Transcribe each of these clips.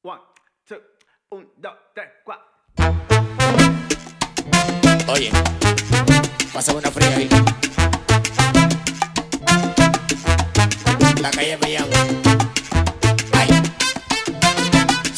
One, two, un, dos, tres, cuatro. Oye, pásame una fría ahí. La calle me llama. Ay. Sí.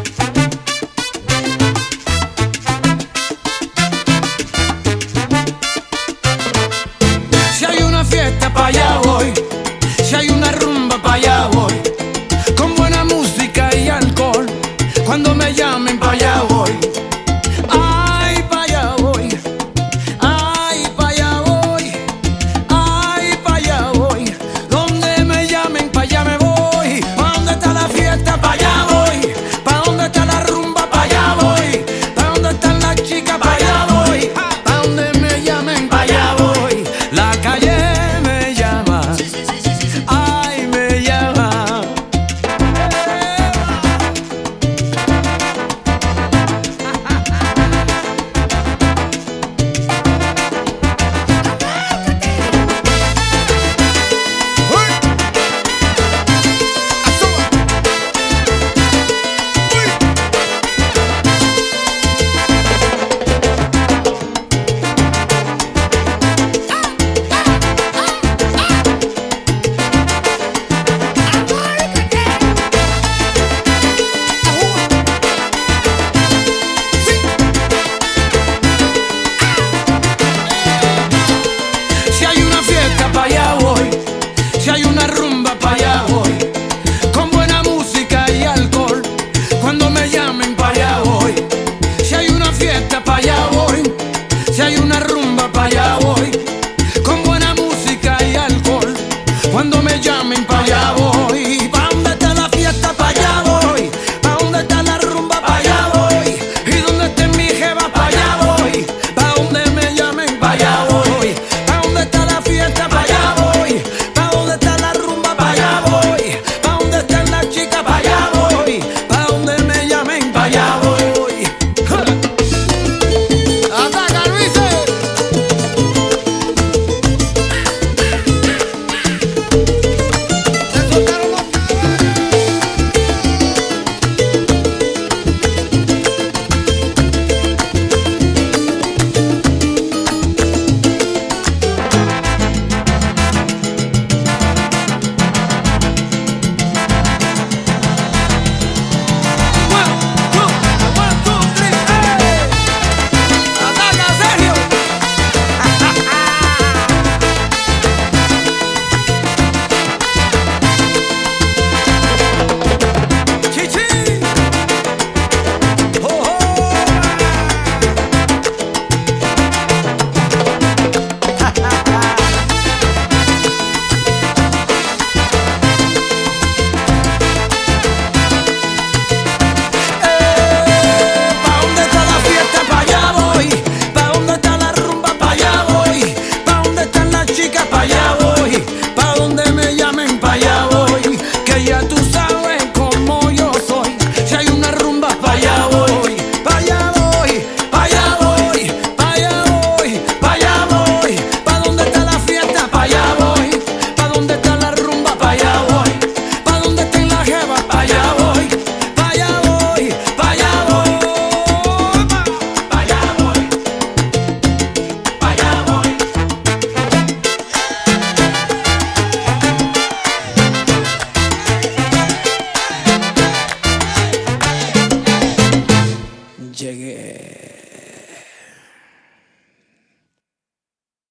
Si hay una fiesta, pa' allá voy. Si hay una rumba, pa' allá voy. Con buena música y alcohol. Cuando me llamen, pa' allá voy. Ay, pa' allá voy. Ay, pa' allá voy. Ay, pa' allá voy. Donde me llamen, pa' allá me voy. ¿Pa' dónde está la fiesta? Pa' allá voy. ¿Pa' dónde está la rumba? Pa' allá voy. ¿Pa' dónde están las chicas? Pa' allá voy. ¿Pa' dónde me llamen? Pa' allá voy. La calle me llama. Ay, me llama. Si hay una fiesta, pa' allá voy. Si hay una rumba, pa' allá voy. Con buena música y alcohol. Cuando me llamen, pa' allá voy. Si hay una fiesta, pa' allá voy. Si hay una rumba, pa' allá voy. Con buena música y alcohol. Cuando me llamen, pa' allá voy. ¿Pa' dónde está la fiesta? Pa' allá voy. ¿Pa' dónde está la rumba? Pa' allá voy. Y donde esté mi jeva, pa' allá voy. ¿Pa' dónde me llamen? Pa' allá voy. ¿Pa' dónde está la fiesta? Pa' allá voy. ¿Pa' dónde está la rumba? Pa' allá voy. ¿Pa' dónde están las chicas? Pa' allá voy. ¿Pa' dónde me llamen? Pa' allá voy. ¡Ataca, Luises! ¡Se soltaron los ¡Ataca, Sergio! ¡Chichi! ¡Oh, oh! ¿Pa' dónde está la fiesta? Pa' allá voy. ¿Pa' dónde está la rumba? Pa' allá voy. ¿Pa' dónde están las chicas? Pa' allá voy. ¿Pa' dónde me llamen? Pa' allá voy. Que ya tú sabes cómo yo soy. Si hay una rumba, pa' allá voy. Pa' allá voy. Pa' allá voy. Pa' allá voy. Pa' allá voy. ¿Pa' dónde está la fiesta? Pa' allá voy. ¿Pa' dónde está la rumba? Pa' allá voy. ¿Pa' dónde estén las jevas? Pa' allá voy. Pa' allá voy. Pa' allá voy. Pa' allá voy. Pa' allá voy. Llegué.